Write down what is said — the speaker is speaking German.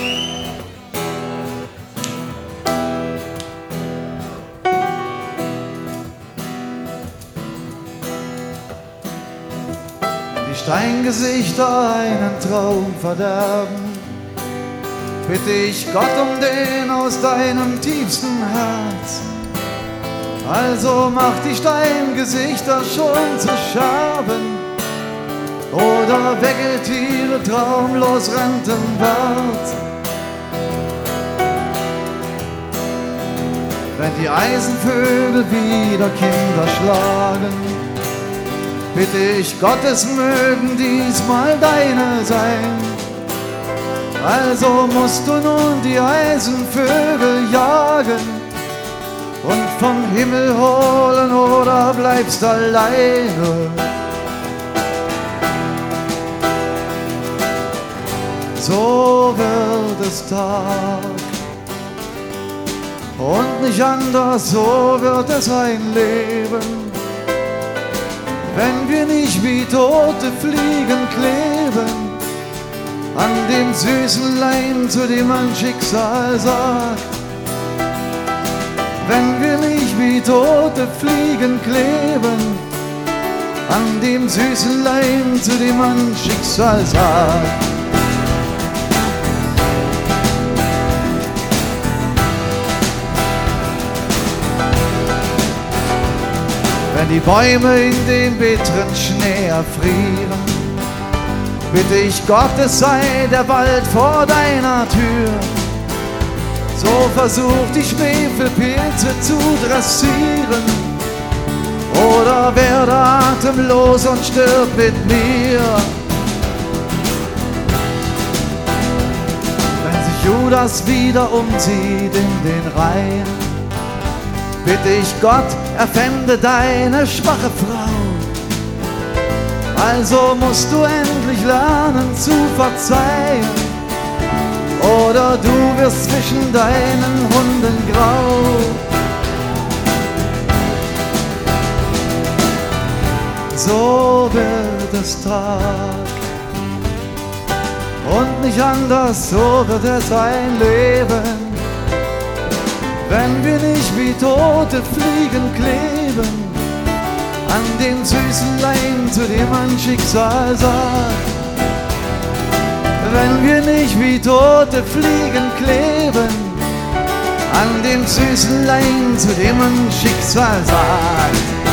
Die Steingesichter einen Traum verderben, bitte ich Gott um den aus deinem tiefsten Herz. Also mach die Steingesichter schon zu Scherben oder Vegetiere traumlos rentenwert. Wenn die Eisenvögel wieder Kinder schlagen, bitte ich Gott, es mögen diesmal deine sein. Also musst du nun die Eisenvögel jagen und vom Himmel holen oder bleibst alleine. So wird es Tag und nicht anders, so wird es ein Leben, wenn wir nicht wie tote Fliegen kleben an dem süßen Leim, zu dem ein Schicksal sagt. Wenn wir nicht wie tote Fliegen kleben an dem süßen Leim, zu dem ein Schicksal sagt. Wenn die Bäume in den bitteren Schnee erfrieren, bitte ich Gott, es sei der Wald vor deiner Tür. So versuch die Schwefelpilze zu dressieren oder werde atemlos und stirb mit mir. Wenn sich Judas wieder umzieht in den Reihen, bitte ich Gott, erfände deine schwache Frau. Also musst du endlich lernen zu verzeihen, oder du wirst zwischen deinen Hunden grau. So wird es Tag und nicht anders, so wird es ein Leben, wenn wir nicht wie tote Fliegen kleben an dem süßen Leim, zu dem ein Schicksal sagt. Wenn wir nicht wie tote Fliegen kleben an dem süßen Leim, zu dem ein Schicksal sagt.